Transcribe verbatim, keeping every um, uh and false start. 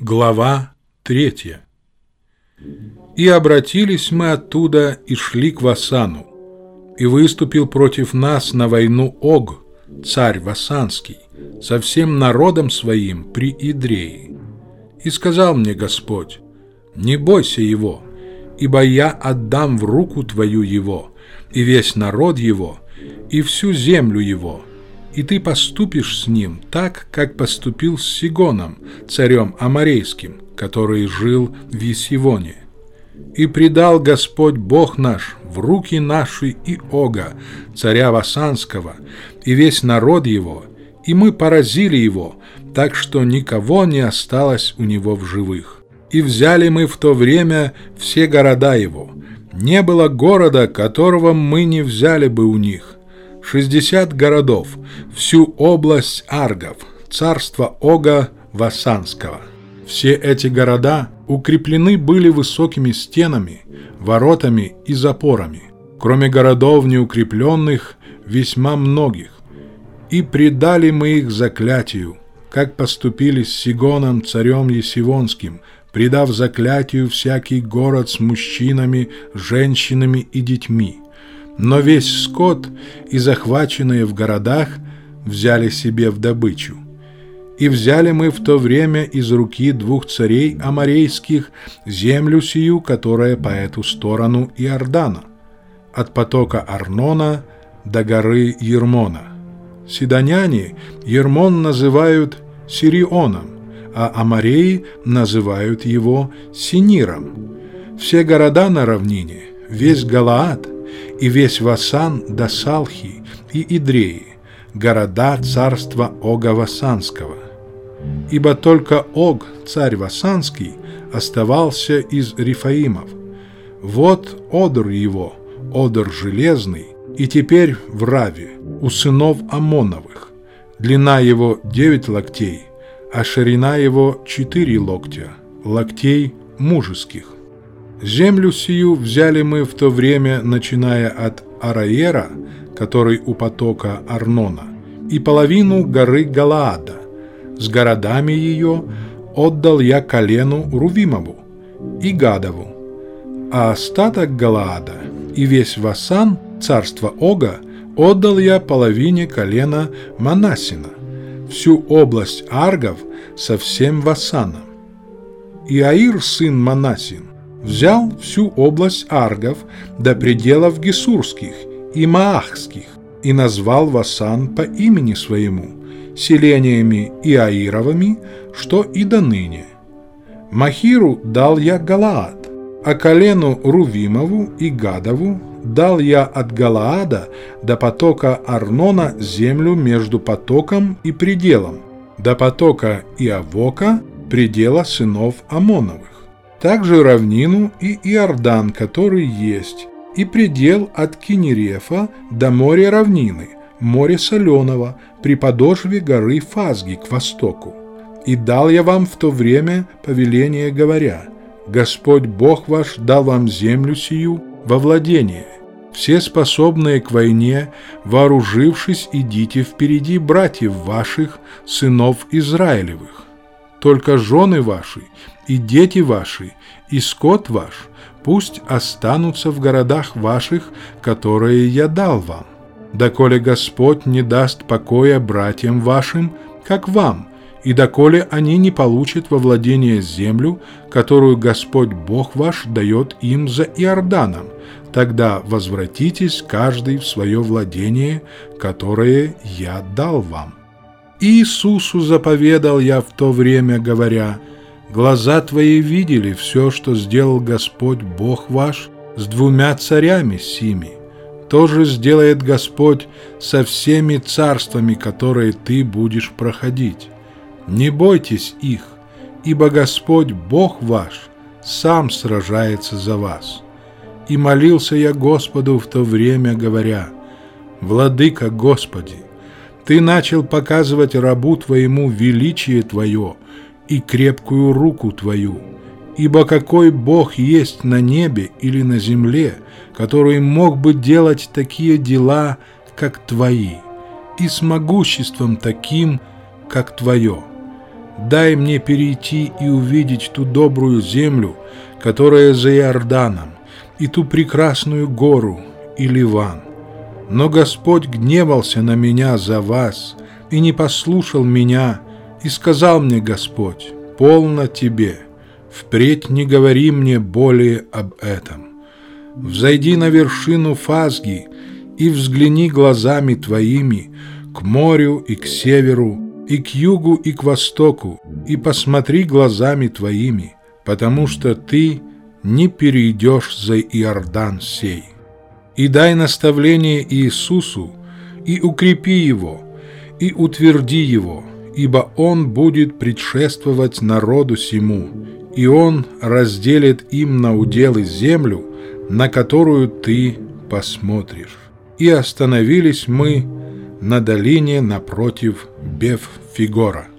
Глава третья. «И обратились мы оттуда и шли к Васану, и выступил против нас на войну Ог, царь Васанский, со всем народом своим при Идрее. И сказал мне Господь: не бойся его, ибо я отдам в руку твою его, и весь народ его, и всю землю его, и ты поступишь с ним так, как поступил с Сигоном, царем Аморейским, который жил в Есивоне. И предал Господь Бог наш в руки наши и Ога, царя Васанского, и весь народ его, и мы поразили его, так что никого не осталось у него в живых. И взяли мы в то время все города его. Не было города, которого мы не взяли бы у них. Шестьдесят городов, всю область Аргов, царство Ога Васанского. Все эти города укреплены были высокими стенами, воротами и запорами, кроме городов неукрепленных, весьма многих. И предали мы их заклятию, как поступили с Сигоном, царем Есивонским, предав заклятию всякий город с мужчинами, женщинами и детьми. Но весь скот и захваченные в городах взяли себе в добычу. И взяли мы в то время из руки двух царей аморейских землю сию, которая по эту сторону Иордана, от потока Арнона до горы Ермона. Сидоняне Ермон называют Сирионом, а амореи называют его Синиром. Все города на равнине, весь Галаад и весь Васан до Салхи и Идреи, города царства Ога Васанского. Ибо только Ог, царь Васанский, оставался из Рифаимов. Вот одр его, одр железный, и теперь в Раве, у сынов Амоновых. Длина его девять локтей, а ширина его четыре локтя, локтей мужеских. Землю сию взяли мы в то время, начиная от Араера, который у потока Арнона, и половину горы Галаада. С городами ее отдал я колену Рувимову и Гадову, а остаток Галаада и весь Васан, царство Ога, отдал я половине колена Манассина, всю область Аргов со всем Васаном. И Аир, сын Манассин, взял всю область Аргов до пределов Гесурских и Маахских и назвал Васан по имени своему, селениями Иаировыми, что и до ныне. Махиру дал я Галаад, а колену Рувимову и Гадову дал я от Галаада до потока Арнона землю между потоком и пределом, до потока Иавока, предела сынов Амоновых. Также равнину и Иордан, который есть, и предел от Кинерефа до моря равнины, моря соленого, при подошве горы Фазги к востоку. И дал я вам в то время повеление, говоря: Господь Бог ваш дал вам землю сию во владение. Все способные к войне, вооружившись, идите впереди братьев ваших, сынов Израилевых. Только жены ваши и дети ваши, и скот ваш пусть останутся в городах ваших, которые я дал вам, доколе Господь не даст покоя братьям вашим, как вам, и доколе они не получат во владение землю, которую Господь Бог ваш дает им за Иорданом, тогда возвратитесь каждый в свое владение, которое я дал вам. Иисусу заповедал я в то время, говоря: глаза твои видели все, что сделал Господь Бог ваш с двумя царями сими. То же сделает Господь со всеми царствами, которые ты будешь проходить. Не бойтесь их, ибо Господь Бог ваш сам сражается за вас. И молился я Господу в то время, говоря: Владыка Господи, Ты начал показывать рабу Твоему величие Твое и крепкую руку Твою, ибо какой Бог есть на небе или на земле, который мог бы делать такие дела, как Твои, и с могуществом таким, как Твое. дай мне перейти и увидеть ту добрую землю, которая за Иорданом, и ту прекрасную гору, и Ливан. Но Господь гневался на меня за вас и не послушал меня, и сказал мне Господь: полно тебе, впредь не говори мне более об этом. Взойди на вершину Фазги и взгляни глазами твоими к морю и к северу, и к югу и к востоку, и посмотри глазами твоими, потому что ты не перейдешь за Иордан сей. И дай наставление Иисусу, и укрепи его, и утверди его, ибо он будет предшествовать народу сему, и он разделит им на уделы землю, на которую ты посмотришь. И остановились мы на долине напротив Беф-Фигора.